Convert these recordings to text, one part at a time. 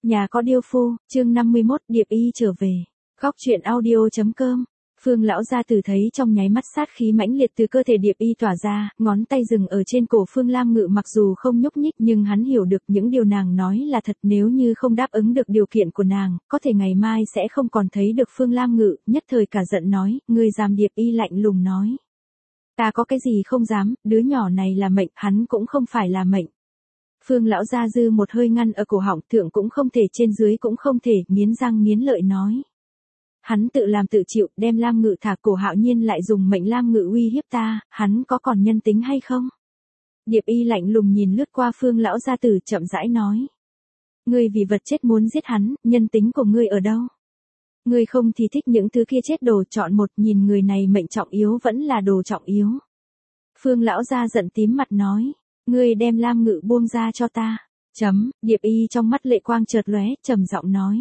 Nhà có điêu phu, chương 51, Điệp Y trở về. Góc truyện audio.com. Phương lão gia tử thấy trong nháy mắt sát khí mãnh liệt từ cơ thể Điệp Y tỏa ra, ngón tay dừng ở trên cổ Phương Lam Ngự, mặc dù không nhúc nhích nhưng hắn hiểu được những điều nàng nói là thật, nếu như không đáp ứng được điều kiện của nàng, có thể ngày mai sẽ không còn thấy được Phương Lam Ngự, nhất thời cả giận nói, ngươi dám. Điệp Y lạnh lùng nói. Ta có cái gì không dám, đứa nhỏ này là mệnh, hắn cũng không phải là mệnh. Phương lão gia dư một hơi ngăn ở cổ họng, thượng cũng không thể trên dưới cũng không thể, nghiến răng nghiến lợi nói. Hắn tự làm tự chịu, đem Lam Ngự thả, Cổ Hạo Nhiên lại dùng mệnh Lam Ngự uy hiếp ta, hắn có còn nhân tính hay không? Điệp Y lạnh lùng nhìn lướt qua Phương lão gia tử, chậm rãi nói. Ngươi vì vật chết muốn giết hắn, nhân tính của ngươi ở đâu? Ngươi không thì thích những thứ kia chết đồ, chọn một, nhìn người này mệnh trọng yếu vẫn là đồ trọng yếu. Phương lão gia giận tím mặt nói. Ngươi đem Lam Ngự buông ra cho ta. Điệp Y trong mắt lệ quang chợt lóe, trầm giọng nói.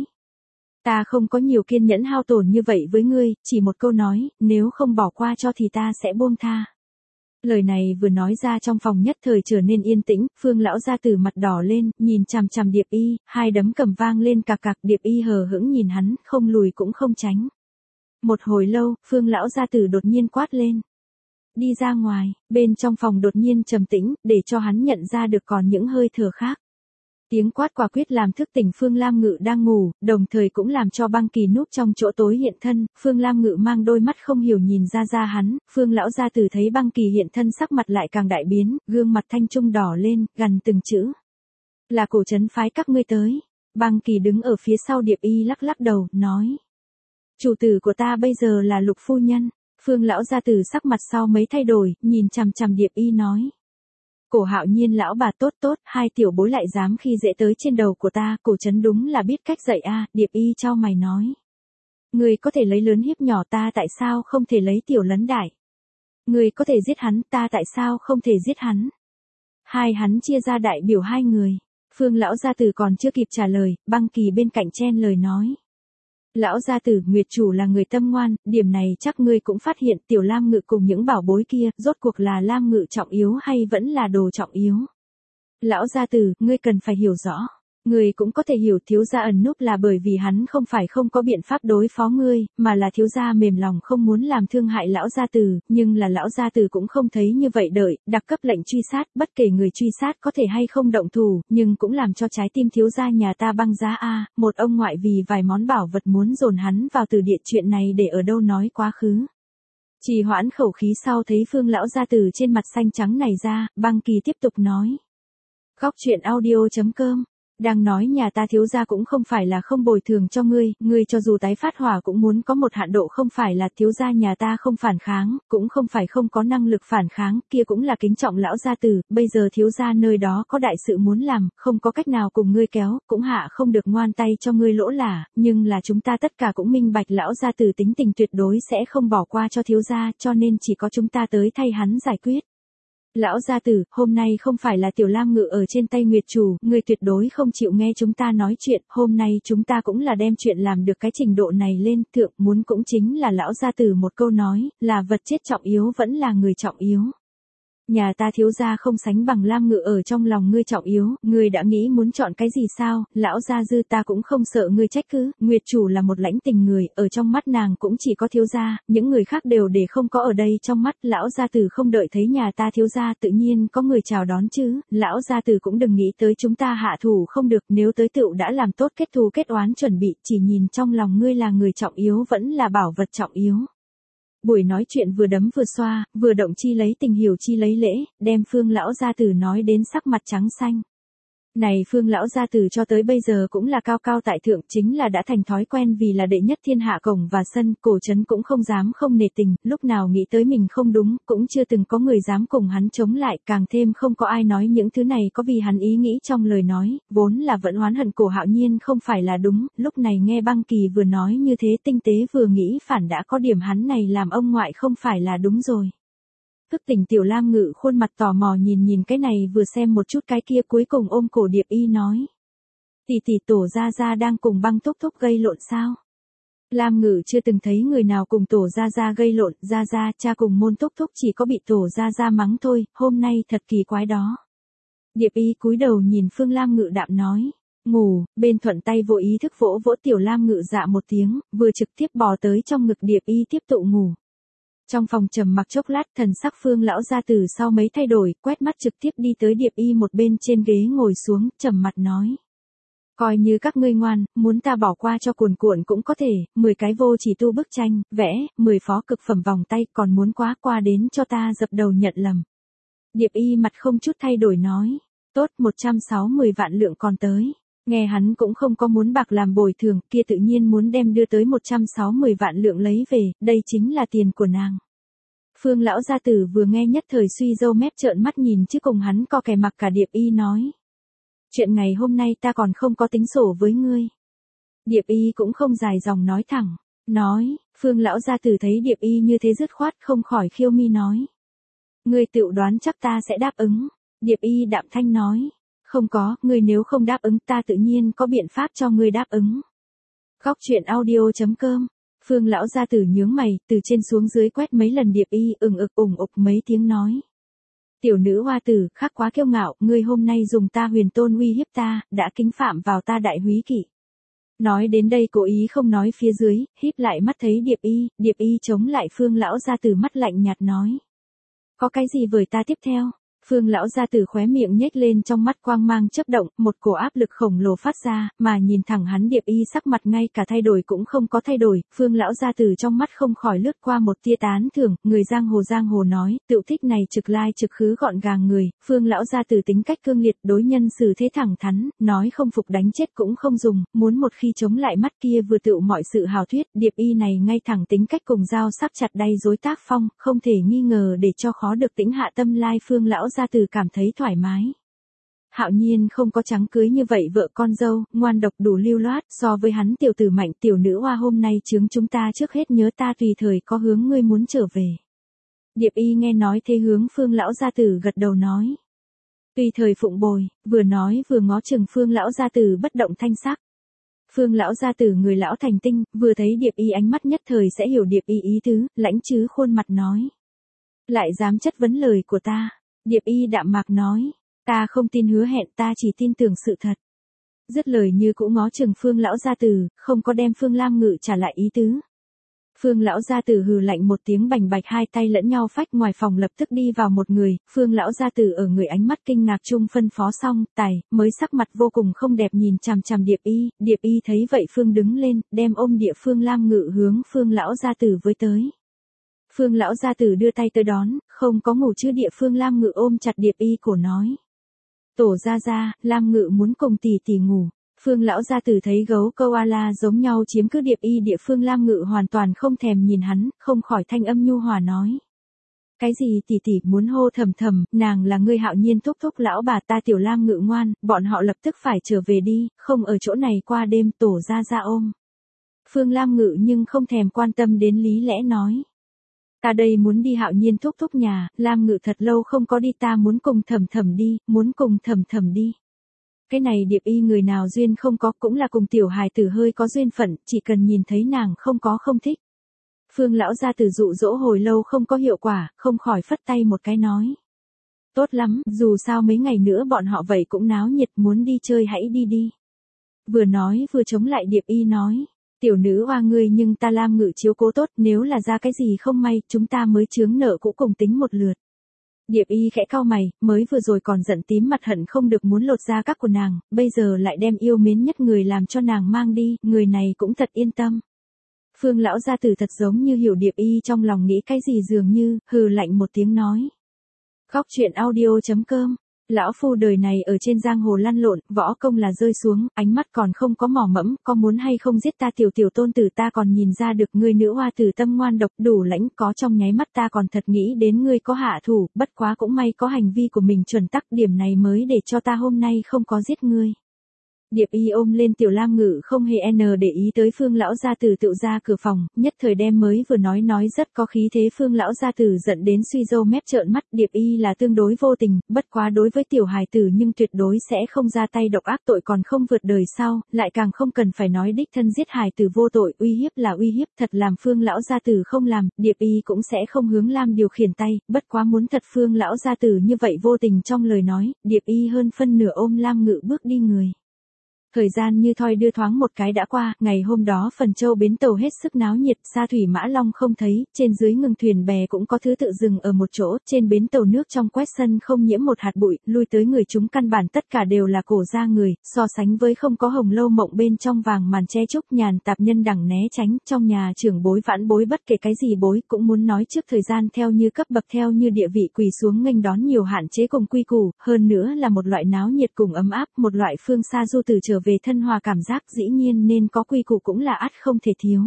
Ta không có nhiều kiên nhẫn hao tổn như vậy với ngươi, chỉ một câu nói, nếu không bỏ qua cho thì ta sẽ buông tha. Lời này vừa nói ra trong phòng nhất thời trở nên yên tĩnh, Phương lão gia tử mặt đỏ lên, nhìn chằm chằm Điệp Y, hai đấm cầm vang lên cạc cạc. Điệp Y hờ hững nhìn hắn, không lùi cũng không tránh. Một hồi lâu, Phương lão gia tử đột nhiên quát lên. Đi ra ngoài, bên trong phòng đột nhiên trầm tĩnh, để cho hắn nhận ra được còn những hơi thở khác. Tiếng quát quả quyết làm thức tỉnh Phương Lam Ngự đang ngủ, đồng thời cũng làm cho Băng Kỳ núp trong chỗ tối hiện thân. Phương Lam Ngự mang đôi mắt không hiểu nhìn ra hắn, Phương lão gia tử thấy Băng Kỳ hiện thân sắc mặt lại càng đại biến, gương mặt thanh trung đỏ lên, gằn từng chữ. Là Cổ Trấn phái các ngươi tới. Băng Kỳ đứng ở phía sau Điệp Y lắc lắc đầu, nói. Chủ tử của ta bây giờ là Lục phu nhân. Phương lão gia tử sắc mặt sau mấy thay đổi, nhìn chằm chằm Điệp Y nói. Cổ Hạo Nhiên lão bà tốt, hai tiểu bối lại dám khi dễ tới trên đầu của ta, Cổ Trấn đúng là biết cách dạy a. Điệp Y chau mày nói. Người có thể lấy lớn hiếp nhỏ, ta tại sao không thể lấy tiểu lấn đại? Người có thể giết hắn, ta tại sao không thể giết hắn? Hai hắn chia ra đại biểu hai người. Phương lão gia tử còn chưa kịp trả lời, Băng Kỳ bên cạnh chen lời nói. Lão gia tử, Nguyệt chủ là người tâm ngoan, điểm này chắc ngươi cũng phát hiện, tiểu Lam Ngự cùng những bảo bối kia, rốt cuộc là Lam Ngự trọng yếu hay vẫn là đồ trọng yếu? Lão gia tử, ngươi cần phải hiểu rõ. Ngươi cũng có thể hiểu thiếu gia ẩn núp là bởi vì hắn không phải không có biện pháp đối phó ngươi, mà là thiếu gia mềm lòng không muốn làm thương hại lão gia tử, nhưng là lão gia tử cũng không thấy như vậy đợi, đặc cấp lệnh truy sát, bất kể người truy sát có thể hay không động thủ, nhưng cũng làm cho trái tim thiếu gia nhà ta băng giá a. Một ông ngoại vì vài món bảo vật muốn dồn hắn vào từ địa, chuyện này để ở đâu nói quá khứ. Trì hoãn khẩu khí sau thấy Phương lão gia tử trên mặt xanh trắng này ra, Băng Kỳ tiếp tục nói. Góc truyện audio.com. Đang nói nhà ta thiếu gia cũng không phải là không bồi thường cho ngươi cho dù tái phát hỏa cũng muốn có một hạn độ, không phải là thiếu gia nhà ta không phản kháng, cũng không phải không có năng lực phản kháng, kia cũng là kính trọng lão gia tử, bây giờ thiếu gia nơi đó có đại sự muốn làm, không có cách nào cùng ngươi kéo, cũng hạ không được ngoan tay cho ngươi lỗ lả, nhưng là chúng ta tất cả cũng minh bạch lão gia tử tính tình tuyệt đối sẽ không bỏ qua cho thiếu gia, cho nên chỉ có chúng ta tới thay hắn giải quyết. Lão gia tử, hôm nay không phải là tiểu Lam Ngự ở trên tay Nguyệt chủ, ngươi tuyệt đối không chịu nghe chúng ta nói chuyện, hôm nay chúng ta cũng là đem chuyện làm được cái trình độ này lên, thượng muốn cũng chính là lão gia tử một câu nói, là vật chết trọng yếu vẫn là người trọng yếu. Nhà ta thiếu gia không sánh bằng Lam Ngự ở trong lòng ngươi trọng yếu, ngươi đã nghĩ muốn chọn cái gì sao? Lão gia dư ta cũng không sợ ngươi trách cứ, Nguyệt chủ là một lãnh tình người, ở trong mắt nàng cũng chỉ có thiếu gia, những người khác đều để không có ở đây trong mắt. Lão gia tử không đợi thấy nhà ta thiếu gia tự nhiên có người chào đón chứ, lão gia tử cũng đừng nghĩ tới chúng ta hạ thủ không được, nếu tới tựu đã làm tốt kết thù kết oán chuẩn bị, chỉ nhìn trong lòng ngươi là người trọng yếu vẫn là bảo vật trọng yếu. Buổi nói chuyện vừa đấm vừa xoa, vừa động chi lấy tình hiểu chi lấy lễ, đem Phương lão gia tử nói đến sắc mặt trắng xanh. Này Phương lão gia tử cho tới bây giờ cũng là cao cao tại thượng, chính là đã thành thói quen vì là đệ nhất thiên hạ cổng và sân, Cổ Trấn cũng không dám không nể tình, lúc nào nghĩ tới mình không đúng, cũng chưa từng có người dám cùng hắn chống lại, càng thêm không có ai nói những thứ này có vì hắn ý nghĩ trong lời nói, vốn là vẫn oán hận Cổ Hạo Nhiên không phải là đúng, lúc này nghe Băng Kỳ vừa nói như thế tinh tế vừa nghĩ phản đã có điểm hắn này làm ông ngoại không phải là đúng rồi. Thức tỉnh tiểu Lam Ngự khuôn mặt tò mò nhìn cái này vừa xem một chút cái kia, cuối cùng ôm cổ Điệp Y nói. Tỷ tổ gia gia đang cùng Băng thúc thúc gây lộn sao? Lam Ngự chưa từng thấy người nào cùng tổ gia gia gây lộn, gia gia cha cùng môn thúc thúc chỉ có bị tổ gia gia mắng thôi, hôm nay thật kỳ quái đó. Điệp Y cúi đầu nhìn Phương Lam Ngự đạm nói. Ngủ, bên thuận tay vô ý thức vỗ vỗ Tiểu Lam Ngự dạ một tiếng, vừa trực tiếp bò tới trong ngực Điệp Y tiếp tục ngủ. Trong phòng trầm mặc chốc lát, thần sắc Phương lão gia tử sau mấy thay đổi, quét mắt trực tiếp đi tới Điệp Y một bên trên ghế ngồi xuống, trầm mặt nói. Coi như các ngươi ngoan, muốn ta bỏ qua cho cuồn cuộn cũng có thể, 10 cái vô chỉ tu bức tranh, vẽ, 10 phó cực phẩm vòng tay, còn muốn quá qua đến cho ta dập đầu nhận lầm. Điệp Y mặt không chút thay đổi nói. Tốt, 160 vạn lượng còn tới. Nghe hắn cũng không có muốn bạc làm bồi thường, kia tự nhiên muốn đem đưa tới 160 vạn lượng lấy về, đây chính là tiền của nàng. Phương lão gia tử vừa nghe nhất thời suy râu mép trợn mắt nhìn chứ cùng hắn co kè mặc cả. Điệp Y nói. Chuyện ngày hôm nay ta còn không có tính sổ với ngươi. Điệp Y cũng không dài dòng nói thẳng. Nói, Phương lão gia tử thấy Điệp Y như thế dứt khoát không khỏi khiêu mi nói. Ngươi tự đoán chắc ta sẽ đáp ứng. Điệp Y đạm thanh nói. Không có, ngươi nếu không đáp ứng ta tự nhiên có biện pháp cho ngươi đáp ứng. Góc truyện audio.com. Phương lão gia tử nhướng mày, từ trên xuống dưới quét mấy lần Điệp Y ủng ục mấy tiếng nói. Tiểu nữ hoa tử, khắc quá kiêu ngạo, ngươi hôm nay dùng ta huyền tôn uy hiếp ta, đã kính phạm vào ta đại húy kỵ. Nói đến đây cố ý không nói phía dưới, híp lại mắt thấy Điệp Y chống lại Phương lão gia tử mắt lạnh nhạt nói. Có cái gì với ta tiếp theo? Phương lão gia tử khóe miệng nhếch lên trong mắt quang mang chớp động, một cổ áp lực khổng lồ phát ra, mà nhìn thẳng hắn Điệp Y sắc mặt ngay cả thay đổi cũng không có thay đổi, Phương lão gia tử trong mắt không khỏi lướt qua một tia tán thưởng, người giang hồ nói, tựu thích này trực lai trực khứ gọn gàng người, Phương lão gia tử tính cách cương liệt, đối nhân xử thế thẳng thắn, nói không phục đánh chết cũng không dùng, muốn một khi chống lại mắt kia vừa tựu mọi sự hào thuyết, Điệp Y này ngay thẳng tính cách cùng dao sắc chặt đay dối tác phong, không thể nghi ngờ để cho khó được tĩnh hạ tâm lai. Phương lão gia tử cảm thấy thoải mái. Hạo nhiên không có trắng cưới như vậy vợ con dâu, ngoan độc đủ lưu loát, so với hắn tiểu tử mạnh tiểu nữ hoa hôm nay chướng chúng ta trước hết nhớ ta tùy thời có hướng ngươi muốn trở về. Điệp Y nghe nói thế hướng Phương lão gia tử gật đầu nói. Tùy thời phụng bồi, vừa nói vừa ngó chừng Phương lão gia tử bất động thanh sắc. Phương lão gia tử người lão thành tinh, vừa thấy Điệp Y ánh mắt nhất thời sẽ hiểu Điệp Y ý tứ, lãnh chứ khuôn mặt nói. Lại dám chất vấn lời của ta. Điệp Y đạm mạc nói, ta không tin hứa hẹn, ta chỉ tin tưởng sự thật. Dứt lời như cũ ngó chừng Phương lão gia tử, không có đem Phương Lam Ngự trả lại ý tứ. Phương lão gia tử hừ lạnh một tiếng bành bạch, hai tay lẫn nhau phách, ngoài phòng lập tức đi vào một người, Phương lão gia tử ở người ánh mắt kinh ngạc chung phân phó xong, tài, mới sắc mặt vô cùng không đẹp nhìn chằm chằm Điệp Y thấy vậy Phương đứng lên, đem ôm địa Phương Lam Ngự hướng Phương lão gia tử với tới. Phương lão gia tử đưa tay tới đón, không có ngủ chứ địa Phương Lam Ngự ôm chặt Điệp Y cổ nói. Tổ gia, Lam Ngự muốn cùng tỷ tỷ ngủ. Phương lão gia tử thấy gấu koala giống nhau chiếm cứ Điệp Y địa Phương Lam Ngự hoàn toàn không thèm nhìn hắn, không khỏi thanh âm nhu hòa nói. Cái gì tỷ tỷ muốn hô thầm thầm, nàng là ngươi Hạo nhiên thúc lão bà ta tiểu Lam Ngự ngoan, bọn họ lập tức phải trở về đi, không ở chỗ này qua đêm. Tổ gia ôm. Phương Lam Ngự nhưng không thèm quan tâm đến lý lẽ nói. Ta đây muốn đi Hạo nhiên thúc nhà, Lam Ngự thật lâu không có đi, ta muốn cùng thầm đi. Cái này Điệp Y người nào duyên không có, cũng là cùng tiểu hài tử hơi có duyên phận, chỉ cần nhìn thấy nàng không có không thích. Phương lão gia tử dụ dỗ hồi lâu không có hiệu quả, không khỏi phất tay một cái nói. Tốt lắm, dù sao mấy ngày nữa bọn họ vậy cũng náo nhiệt, muốn đi chơi hãy đi. Vừa nói vừa chống lại Điệp Y nói. Tiểu nữ hoa ngươi nhưng ta Lam Ngự chiếu cố tốt, nếu là ra cái gì không may, chúng ta mới chướng nợ cũ cùng tính một lượt. Điệp Y khẽ cau mày, mới vừa rồi còn giận tím mặt hận không được muốn lột ra các của nàng, bây giờ lại đem yêu mến nhất người làm cho nàng mang đi, người này cũng thật yên tâm. Phương lão gia tử thật giống như hiểu Điệp Y trong lòng nghĩ cái gì dường như, hừ lạnh một tiếng nói. Góc truyện audio.com. Lão phu đời này ở trên giang hồ lăn lộn, võ công là rơi xuống, ánh mắt còn không có mỏ mẫm, có muốn hay không giết ta tiểu tôn tử ta còn nhìn ra được, ngươi nữ hoa tử tâm ngoan độc đủ lãnh, có trong nháy mắt ta còn thật nghĩ đến ngươi có hạ thủ, bất quá cũng may có hành vi của mình chuẩn tắc, điểm này mới để cho ta hôm nay không có giết ngươi. Điệp Y ôm lên tiểu Lam Ngự không hề để ý tới Phương lão gia tử tự ra cửa phòng, nhất thời đem mới vừa nói rất có khí thế Phương lão gia tử giận đến suy râu mép trợn mắt. Điệp Y là tương đối vô tình, bất quá đối với tiểu hài tử nhưng tuyệt đối sẽ không ra tay độc ác, tội còn không vượt đời sau, lại càng không cần phải nói đích thân giết hài tử vô tội, uy hiếp là uy hiếp, thật làm Phương lão gia tử không làm, Điệp Y cũng sẽ không hướng Lam điều khiển tay, bất quá muốn thật Phương lão gia tử như vậy vô tình trong lời nói, Điệp Y hơn phân nửa ôm Lam Ngự bước đi người. Thời gian như thoi đưa thoáng một cái đã qua, ngày hôm đó Phần Châu bến tàu hết sức náo nhiệt, xa thủy mã long không thấy, trên dưới ngừng thuyền bè cũng có thứ tự dừng ở một chỗ, trên bến tàu nước trong quét sân không nhiễm một hạt bụi, lui tới người chúng căn bản tất cả đều là cổ gia người, so sánh với không có hồng lâu mộng bên trong vàng màn che trúc nhàn tạp nhân đẳng né tránh, trong nhà trưởng bối vãn bối bất kể cái gì bối cũng muốn nói trước thời gian theo như cấp bậc theo như địa vị quỳ xuống nghênh đón nhiều hạn chế cùng quy củ, hơn nữa là một loại náo nhiệt cùng ấm áp, một loại phương xa du từ trở về thân hòa cảm giác dĩ nhiên nên có quy củ cũng là ắt không thể thiếu.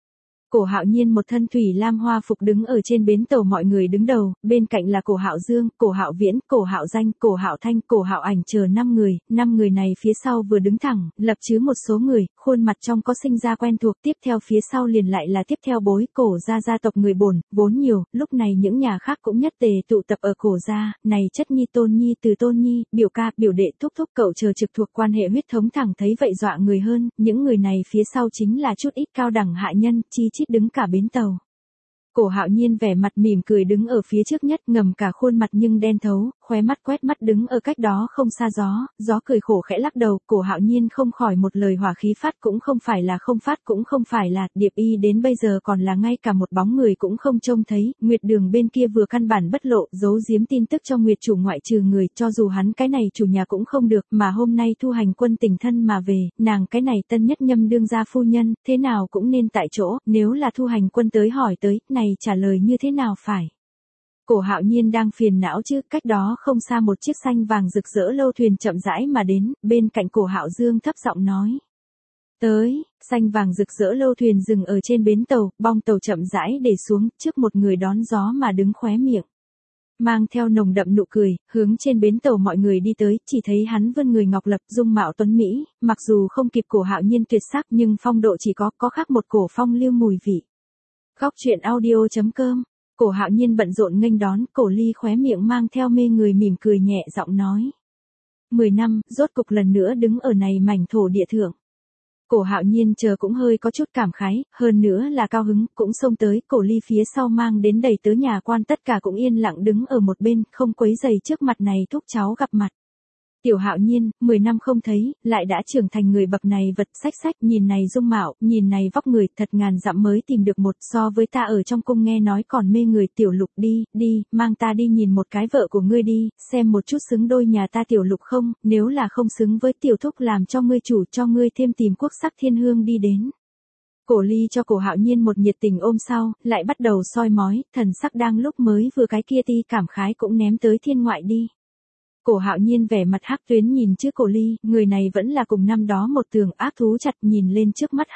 Cổ Hạo Nhiên một thân thủy lam hoa phục đứng ở trên bến tàu mọi người đứng đầu, bên cạnh là Cổ Hạo Dương, Cổ Hạo Viễn, Cổ Hạo Danh, Cổ Hạo Thanh, Cổ Hạo Ảnh chờ 5 người này phía sau vừa đứng thẳng, lập chứ một số người, khuôn mặt trong có sinh ra quen thuộc, tiếp theo phía sau liền lại là tiếp theo bối, Cổ gia tộc người bổn, vốn nhiều, lúc này những nhà khác cũng nhất tề tụ tập ở Cổ gia, này chất nhi tôn nhi từ tôn nhi, biểu ca, biểu đệ thúc thúc cậu chờ trực thuộc quan hệ huyết thống thẳng thấy vậy dọa người hơn, những người này phía sau chính là chút ít cao đẳng hạ nhân, chi chít đứng cả bến tàu. Cổ Hạo Nhiên vẻ mặt mỉm cười đứng ở phía trước nhất, ngầm cả khuôn mặt nhưng đen thấu, khóe mắt quét mắt đứng ở cách đó không xa gió cười khổ khẽ lắc đầu, Cổ Hạo Nhiên không khỏi một lời hỏa khí phát cũng không phải là không phát cũng không phải là, Điệp Y đến bây giờ còn là ngay cả một bóng người cũng không trông thấy, Nguyệt Đường bên kia vừa căn bản bất lộ, giấu giếm tin tức cho Nguyệt chủ ngoại trừ người, cho dù hắn cái này chủ nhà cũng không được, mà hôm nay Thu Hành Quân tình thân mà về, nàng cái này tân nhất nhâm đương gia phu nhân, thế nào cũng nên tại chỗ, nếu là Thu Hành Quân tới hỏi tới, này trả lời như thế nào phải. Cổ Hạo Nhiên đang phiền não chứ, cách đó không xa một chiếc xanh vàng rực rỡ lâu thuyền chậm rãi mà đến, bên cạnh Cổ Hạo Dương thấp giọng nói. Tới, xanh vàng rực rỡ lâu thuyền dừng ở trên bến tàu, bong tàu chậm rãi để xuống, trước một người đón gió mà đứng khóe miệng. Mang theo nồng đậm nụ cười, hướng trên bến tàu mọi người đi tới, chỉ thấy hắn vươn người ngọc lập dung mạo tuấn Mỹ, mặc dù không kịp Cổ Hạo Nhiên tuyệt sắc nhưng phong độ chỉ có khác một cổ phong lưu mùi vị. Góc truyện audio.com. Cổ Hạo Nhiên bận rộn nghênh đón, Cổ Ly khóe miệng mang theo mê người mỉm cười nhẹ giọng nói. 10 năm, rốt cục lần nữa đứng ở này mảnh thổ địa thượng. Cổ Hạo Nhiên chờ cũng hơi có chút cảm khái, hơn nữa là cao hứng, cũng xông tới, Cổ Ly phía sau mang đến đầy tớ nhà quan tất cả cũng yên lặng đứng ở một bên, không quấy rầy trước mặt này thúc cháu gặp mặt. Tiểu Hạo Nhiên, 10 năm không thấy, lại đã trưởng thành người bậc này vật sách nhìn này dung mạo, nhìn này vóc người, thật ngàn dặm mới tìm được một so với ta ở trong cung nghe nói còn mê người. Tiểu Lục đi, mang ta đi nhìn một cái vợ của ngươi đi, xem một chút xứng đôi nhà ta Tiểu Lục không, nếu là không xứng với Tiểu Thúc làm cho ngươi chủ cho ngươi thêm tìm quốc sắc thiên hương đi đến. Cổ Ly cho Cổ Hạo Nhiên một nhiệt tình ôm sau, lại bắt đầu soi mói, thần sắc đang lúc mới vừa cái kia ti cảm khái cũng ném tới thiên ngoại đi. Cổ Hạo Nhiên vẻ mặt hắc tuyến nhìn trước Cổ Ly, người này vẫn là cùng năm đó một tường ác thú chặt nhìn lên trước mắt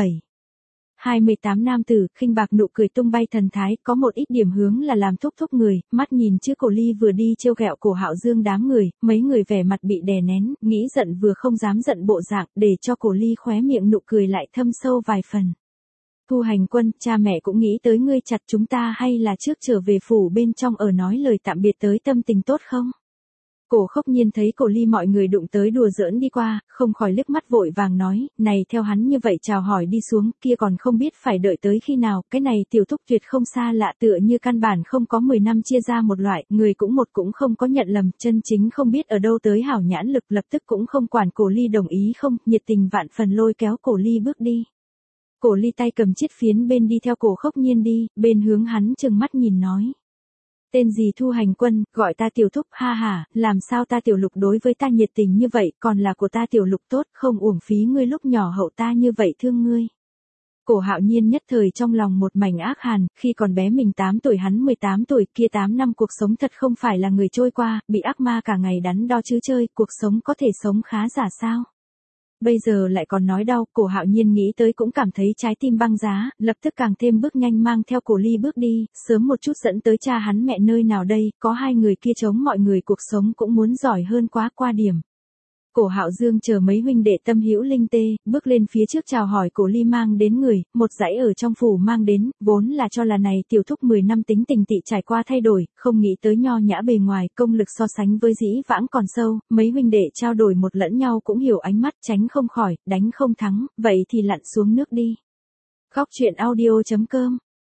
28 nam tử, khinh bạc nụ cười tung bay thần thái, có một ít điểm hướng là làm thúc người, mắt nhìn trước Cổ Ly vừa đi trêu ghẹo Cổ Hạo Dương đám người, mấy người vẻ mặt bị đè nén, nghĩ giận vừa không dám giận bộ dạng, để cho Cổ Ly khóe miệng nụ cười lại thâm sâu vài phần. Thu Hành Quân, cha mẹ cũng nghĩ tới ngươi chặt chúng ta hay là trước trở về phủ bên trong ở nói lời tạm biệt tới tâm tình tốt không? Cổ Khốc Nhiên thấy Cổ Ly mọi người đụng tới đùa giỡn đi qua, không khỏi liếc mắt vội vàng nói, này theo hắn như vậy chào hỏi đi xuống, kia còn không biết phải đợi tới khi nào, cái này Tiểu Thúc tuyệt không xa lạ tựa như căn bản không có 10 năm chia ra một loại, người cũng không có nhận lầm, chân chính không biết ở đâu tới hảo nhãn lực lập tức cũng không quản Cổ Ly đồng ý không, nhiệt tình vạn phần lôi kéo Cổ Ly bước đi. Cổ Ly tay cầm chiếc phiến bên đi theo Cổ Khốc Nhiên đi, bên hướng hắn trừng mắt nhìn nói. Tên gì Thu Hành Quân, gọi ta Tiểu Thúc, ha ha, làm sao ta Tiểu Lục đối với ta nhiệt tình như vậy, còn là của ta Tiểu Lục tốt, không uổng phí ngươi lúc nhỏ hậu ta như vậy thương ngươi. Cổ Hạo Nhiên nhất thời trong lòng một mảnh ác hàn, khi còn bé mình 8 tuổi hắn 18 tuổi, kia 8 năm cuộc sống thật không phải là người trôi qua, bị ác ma cả ngày đắn đo chứ chơi, cuộc sống có thể sống khá giả sao. Bây giờ lại còn nói đau, Cổ Hạo Nhiên nghĩ tới cũng cảm thấy trái tim băng giá, lập tức càng thêm bước nhanh mang theo Cổ Ly bước đi, sớm một chút dẫn tới cha hắn mẹ nơi nào đây, có hai người kia chống mọi người cuộc sống cũng muốn giỏi hơn quá qua điểm. Cổ Hạo Dương chờ mấy huynh đệ tâm hữu linh tê, bước lên phía trước chào hỏi Cổ Ly mang đến người, một dãy ở trong phủ mang đến, vốn là cho là này Tiểu Thúc 10 năm tính tình tị trải qua thay đổi, không nghĩ tới nho nhã bề ngoài, công lực so sánh với dĩ vãng còn sâu, mấy huynh đệ trao đổi một lẫn nhau cũng hiểu ánh mắt, tránh không khỏi, đánh không thắng, vậy thì lặn xuống nước đi. Góc truyện audio.com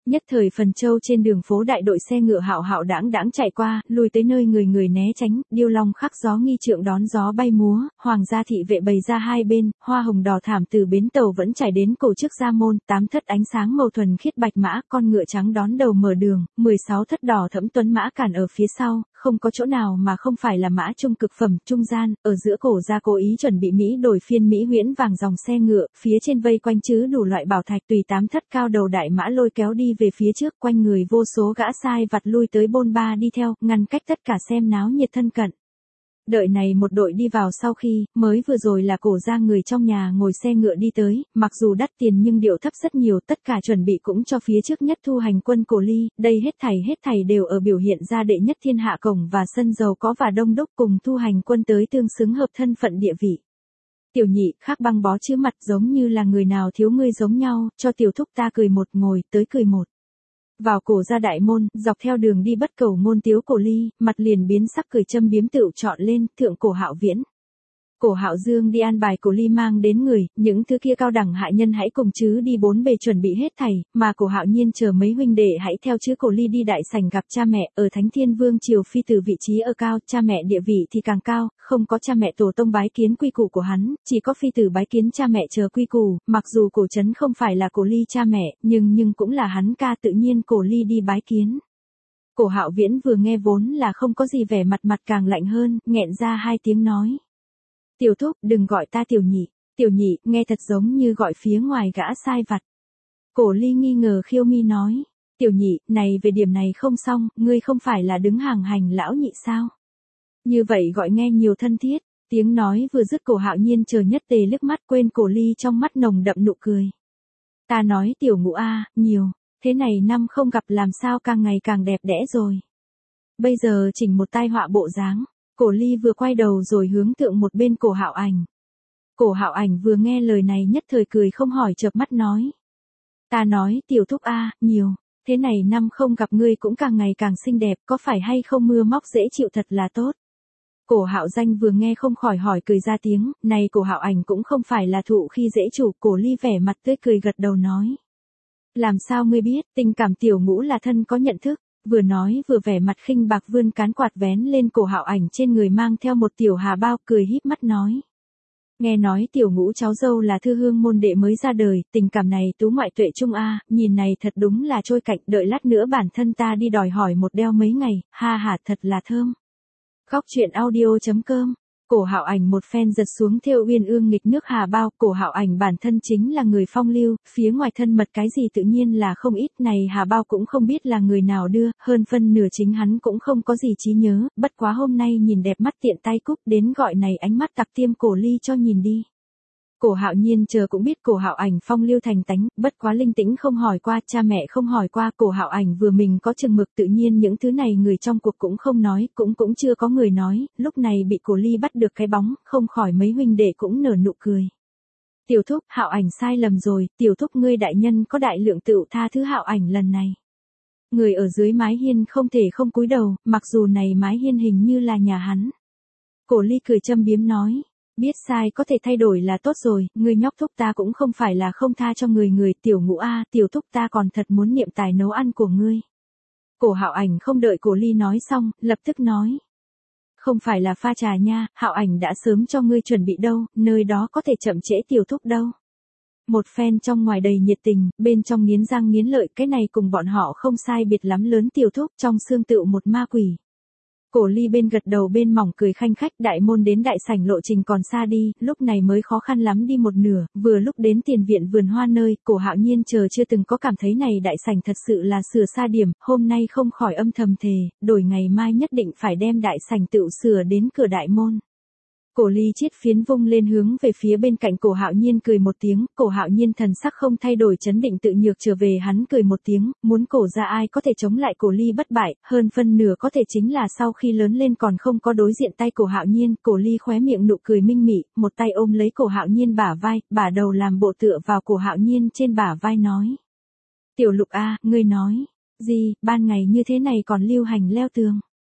Nhất thời Phần Châu trên đường phố đại đội xe ngựa hạo hạo đãng đãng chạy qua, lùi tới nơi người người né tránh, điêu long khắc gió nghi trượng đón gió bay múa, hoàng gia thị vệ bày ra hai bên, hoa hồng đỏ thảm từ bến tàu vẫn chảy đến cổ trước gia môn, 8 thất ánh sáng màu thuần khiết bạch mã, con ngựa trắng đón đầu mở đường, 16 thất đỏ thẫm tuấn mã cản ở phía sau, không có chỗ nào mà không phải là mã trung cực phẩm, trung gian, ở giữa cổ gia cố ý chuẩn bị Mỹ đổi phiên Mỹ huyễn vàng dòng xe ngựa, phía trên vây quanh chứ đủ loại bảo thạch tùy 8 thất cao đầu đại mã lôi kéo đi về phía trước, quanh người vô số gã sai vặt lui tới bôn ba đi theo, ngăn cách tất cả xem náo nhiệt thân cận. Đợi này một đội đi vào sau khi, mới vừa rồi là cổ gia người trong nhà ngồi xe ngựa đi tới, mặc dù đắt tiền nhưng điệu thấp rất nhiều, tất cả chuẩn bị cũng cho phía trước nhất thu hành quân Cổ Ly, đây hết thảy đều ở biểu hiện ra đệ nhất thiên hạ cổng và sân giàu có và đông đúc cùng thu hành quân tới tương xứng hợp thân phận địa vị. Tiểu nhị, khác băng bó chữ mặt giống như là người nào thiếu ngươi giống nhau, cho tiểu thúc ta cười một ngồi, tới cười một. Vào cổ gia đại môn, dọc theo đường đi bất cầu môn tiếu Cổ Ly, mặt liền biến sắc cười châm biếm tựu chọn lên, thượng cổ Hạo Viễn. Cổ Hạo Dương đi an bài Cổ Ly mang đến người, những thứ kia cao đẳng hại nhân hãy cùng chứ đi bốn bề chuẩn bị hết thảy, mà Cổ Hạo Nhiên chờ mấy huynh đệ hãy theo chứ Cổ Ly đi đại sảnh gặp cha mẹ, ở Thánh Thiên Vương triều phi từ vị trí ở cao, cha mẹ địa vị thì càng cao, không có cha mẹ tổ tông bái kiến quy củ của hắn, chỉ có phi tử bái kiến cha mẹ chờ quy củ, mặc dù Cổ Trấn không phải là Cổ Ly cha mẹ, nhưng cũng là hắn ca, tự nhiên Cổ Ly đi bái kiến. Cổ Hạo Viễn vừa nghe vốn là không có gì vẻ mặt càng lạnh hơn, nghẹn ra hai tiếng nói. Tiểu thúc, đừng gọi ta tiểu nhị, nghe thật giống như gọi phía ngoài gã sai vặt. Cổ Ly nghi ngờ khiêu mi nói, tiểu nhị, này về điểm này không xong, ngươi không phải là đứng hàng hành lão nhị sao? Như vậy gọi nghe nhiều thân thiết, tiếng nói vừa dứt Cổ Hạo Nhiên chờ nhất tề liếc mắt quên Cổ Ly trong mắt nồng đậm nụ cười. Ta nói tiểu ngũ a, nhiều, thế này năm không gặp làm sao càng ngày càng đẹp đẽ rồi. Bây giờ chỉnh một tai họa bộ dáng. Cổ Ly vừa quay đầu rồi hướng thượng một bên Cổ Hạo Ảnh. Cổ Hạo Ảnh vừa nghe lời này nhất thời cười không hỏi chợp mắt nói. Ta nói tiểu thúc a, nhiều, thế này năm không gặp ngươi cũng càng ngày càng xinh đẹp, có phải hay không mưa móc dễ chịu thật là tốt. Cổ Hạo Danh vừa nghe không khỏi hỏi cười ra tiếng, này Cổ Hạo Ảnh cũng không phải là thụ khi dễ chủ, Cổ Ly vẻ mặt tươi cười gật đầu nói. Làm sao ngươi biết, tình cảm tiểu ngũ là thân có nhận thức. Vừa nói vừa vẻ mặt khinh bạc vươn cán quạt vén lên Cổ Hạo Ảnh trên người mang theo một tiểu hà bao, cười híp mắt nói. Nghe nói tiểu ngũ cháu dâu là thư hương môn đệ mới ra đời, tình cảm này tú ngoại tuệ trung a, nhìn này thật đúng là trôi cạnh, đợi lát nữa bản thân ta đi đòi hỏi một đeo mấy ngày, ha ha thật là thơm. Góc truyện audio.com. Cổ Hạo Ảnh một phen giật xuống thêu uyên ương nghịch nước hà bao, Cổ Hạo Ảnh bản thân chính là người phong lưu, phía ngoài thân mật cái gì tự nhiên là không ít, này hà bao cũng không biết là người nào đưa, hơn phân nửa chính hắn cũng không có gì trí nhớ, bất quá hôm nay nhìn đẹp mắt tiện tay cúp đến gọi này ánh mắt tặc tiêm Cổ Ly cho nhìn đi. Cổ Hạo Nhiên chờ cũng biết Cổ Hạo Ảnh phong lưu thành tánh, bất quá linh tĩnh không hỏi qua, cha mẹ không hỏi qua, Cổ Hạo Ảnh vừa mình có chừng mực, tự nhiên những thứ này người trong cuộc cũng không nói, cũng chưa có người nói, lúc này bị Cổ Ly bắt được cái bóng, không khỏi mấy huynh đệ cũng nở nụ cười. Tiểu thúc, Hạo Ảnh sai lầm rồi, tiểu thúc ngươi đại nhân có đại lượng tựu tha thứ Hạo Ảnh lần này. Người ở dưới mái hiên không thể không cúi đầu, mặc dù này mái hiên hình như là nhà hắn. Cổ Ly cười châm biếm nói. Biết sai có thể thay đổi là tốt rồi, người nhóc thúc ta cũng không phải là không tha cho người tiểu ngũ a, tiểu thúc ta còn thật muốn niệm tài nấu ăn của ngươi. Cổ Hạo Ảnh không đợi Cổ Ly nói xong, lập tức nói. Không phải là pha trà nha, Hạo Ảnh đã sớm cho ngươi chuẩn bị đâu, nơi đó có thể chậm trễ tiểu thúc đâu. Một phen trong ngoài đầy nhiệt tình, bên trong nghiến răng nghiến lợi, cái này cùng bọn họ không sai biệt lắm lớn tiểu thúc, trong xương tựu một ma quỷ. Cổ Ly bên gật đầu bên mỏng cười khanh khách, đại môn đến đại sảnh lộ trình còn xa đi, lúc này mới khó khăn lắm đi một nửa, vừa lúc đến tiền viện vườn hoa nơi, Cổ Hạo Nhiên chờ chưa từng có cảm thấy này đại sảnh thật sự là sửa xa điểm, hôm nay không khỏi âm thầm thề, đổi ngày mai nhất định phải đem đại sảnh tựu sửa đến cửa đại môn. Cổ Ly chiết phiến vung lên hướng về phía bên cạnh Cổ Hạo Nhiên cười một tiếng, Cổ Hạo Nhiên thần sắc không thay đổi chấn định tự nhược trở về hắn cười một tiếng, muốn Cổ ra ai có thể chống lại Cổ Ly bất bại, hơn phân nửa có thể chính là sau khi lớn lên còn không có đối diện tay Cổ Hạo Nhiên, Cổ Ly khóe miệng nụ cười minh mị, một tay ôm lấy Cổ Hạo Nhiên bả vai, bả đầu làm bộ tựa vào Cổ Hạo Nhiên trên bả vai nói. Tiểu Lục a, ngươi nói, gì, ban ngày như thế này còn lưu hành leo tường.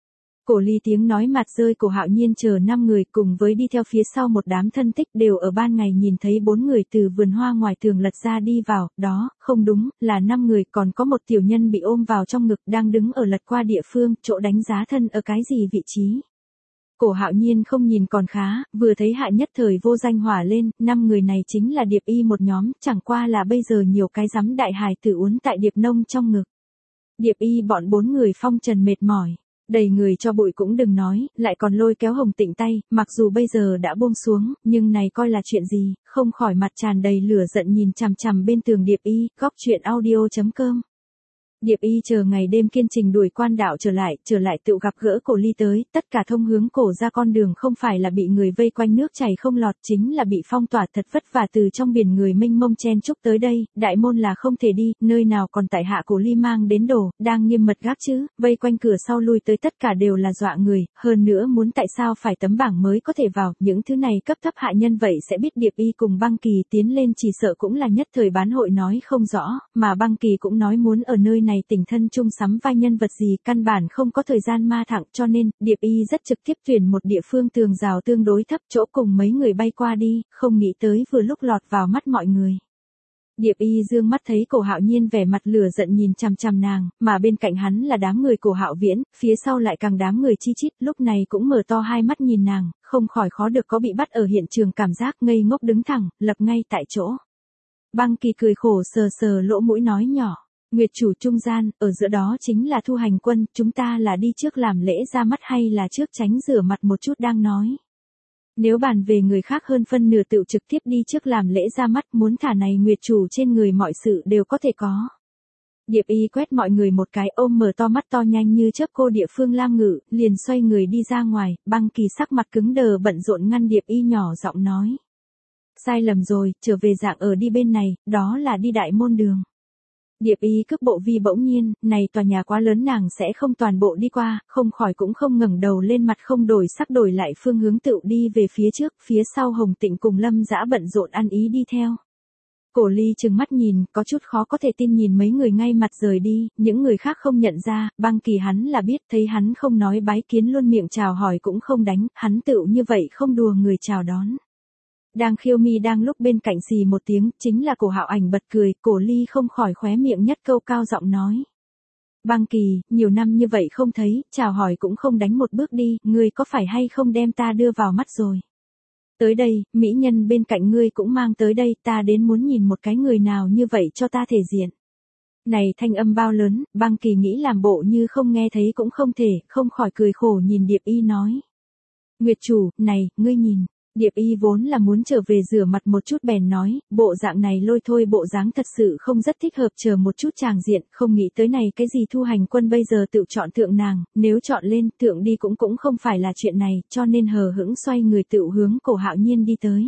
Cổ ly tiếng nói mặt rơi, Cổ Hạo Nhiên chờ 5 người cùng với đi theo phía sau một đám thân tích đều ở ban ngày nhìn thấy 4 người từ vườn hoa ngoài tường lật ra đi vào, đó, không đúng, là 5 người, còn có một tiểu nhân bị ôm vào trong ngực đang đứng ở lật qua địa phương, chỗ đánh giá thân ở cái gì vị trí. Cổ Hạo Nhiên không nhìn còn khá, vừa thấy Hạ Nhất Thời vô danh hỏa lên, 5 người này chính là Điệp Y một nhóm, chẳng qua là bây giờ nhiều cái rắm đại hài tử uốn tại Điệp Nông trong ngực. Điệp Y bọn 4 người phong trần mệt mỏi, đầy người cho bụi cũng đừng nói, lại còn lôi kéo Hồng Tịnh tay, mặc dù bây giờ đã buông xuống, nhưng này coi là chuyện gì, không khỏi mặt tràn đầy lửa giận nhìn chằm chằm bên tường Điệp Y, góc chuyện audio.com. Điệp Y chờ ngày đêm kiên trình đuổi quan đạo trở lại tự gặp gỡ Cổ Ly tới, tất cả thông hướng cổ ra con đường không phải là bị người vây quanh nước chảy không lọt, chính là bị phong tỏa thật vất vả từ trong biển người mênh mông chen chúc tới đây, đại môn là không thể đi, nơi nào còn tại hạ Cổ Ly mang đến đồ, đang nghiêm mật gác chứ, vây quanh cửa sau lui tới tất cả đều là dọa người, hơn nữa muốn tại sao phải tấm bảng mới có thể vào, những thứ này cấp thấp hạ nhân vậy sẽ biết Điệp Y cùng Băng Kỳ tiến lên chỉ sợ cũng là nhất thời bán hội nói không rõ, mà Băng Kỳ cũng nói muốn ở nơi này tình thân chung sắm vai nhân vật gì, căn bản không có thời gian ma thẳng, cho nên, Điệp Y rất trực tiếp tuyển một địa phương tường rào tương đối thấp chỗ cùng mấy người bay qua đi, không nghĩ tới vừa lúc lọt vào mắt mọi người. Điệp Y dương mắt thấy Cổ Hạo Nhiên vẻ mặt lửa giận nhìn chằm chằm nàng, mà bên cạnh hắn là đám người Cổ Hạo Viễn, phía sau lại càng đám người chi chít, lúc này cũng mở to hai mắt nhìn nàng, không khỏi khó được có bị bắt ở hiện trường cảm giác ngây ngốc đứng thẳng, lập ngay tại chỗ. Băng Kỳ cười khổ sờ sờ lỗ mũi nói nhỏ. Nguyệt chủ trung gian, ở giữa đó chính là Thu Hành Quân, chúng ta là đi trước làm lễ ra mắt hay là trước tránh rửa mặt một chút đang nói. Nếu bàn về người khác hơn phân nửa tự trực tiếp đi trước làm lễ ra mắt, muốn thả này Nguyệt chủ trên người mọi sự đều có thể có. Điệp Y quét mọi người một cái, ôm mở to mắt to nhanh như chớp cô địa phương Lam Ngự, liền xoay người đi ra ngoài, Băng Kỳ sắc mặt cứng đờ bận rộn ngăn Điệp Y nhỏ giọng nói. Sai lầm rồi, trở về dạng ở đi bên này, đó là đi đại môn đường. Điệp Y cước bộ vi bỗng nhiên, này tòa nhà quá lớn nàng sẽ không toàn bộ đi qua, không khỏi cũng không ngẩng đầu lên mặt không đổi sắc đổi lại phương hướng tựu đi về phía trước, phía sau Hồng Tịnh cùng Lâm Dã bận rộn ăn ý đi theo. Cổ Ly trừng mắt nhìn, có chút khó có thể tin nhìn mấy người ngay mặt rời đi, những người khác không nhận ra, Băng Kỳ hắn là biết, thấy hắn không nói bái kiến luôn miệng chào hỏi cũng không đánh, hắn tựu như vậy không đùa người chào đón. Đang khiêu mi đang lúc bên cạnh xì một tiếng, chính là Cổ Hạo Ảnh bật cười, Cổ Ly không khỏi khóe miệng nhất câu cao giọng nói. Băng Kỳ, nhiều năm như vậy không thấy, chào hỏi cũng không đánh một bước đi, ngươi có phải hay không đem ta đưa vào mắt rồi. Tới đây, mỹ nhân bên cạnh ngươi cũng mang tới đây, ta đến muốn nhìn một cái người nào như vậy cho ta thể diện. Này thanh âm bao lớn, Băng Kỳ nghĩ làm bộ như không nghe thấy cũng không thể, không khỏi cười khổ nhìn Điệp Y nói. Nguyệt chủ, này, ngươi nhìn. Điệp Y vốn là muốn trở về rửa mặt một chút bèn nói, bộ dạng này lôi thôi bộ dáng thật sự không rất thích hợp, chờ một chút tràng diện, không nghĩ tới này cái gì Thu Hành Quân bây giờ tự chọn thượng nàng, nếu chọn lên thượng đi cũng không phải là chuyện này, cho nên hờ hững xoay người tự hướng Cổ Hạo Nhiên đi tới.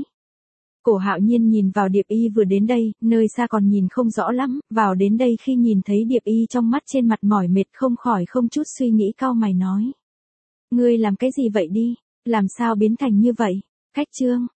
Cổ Hạo Nhiên nhìn vào Điệp Y vừa đến đây, nơi xa còn nhìn không rõ lắm, vào đến đây khi nhìn thấy Điệp Y trong mắt trên mặt mỏi mệt không khỏi không chút suy nghĩ cau mày nói. Ngươi làm cái gì vậy đi, làm sao biến thành như vậy? Khách trương,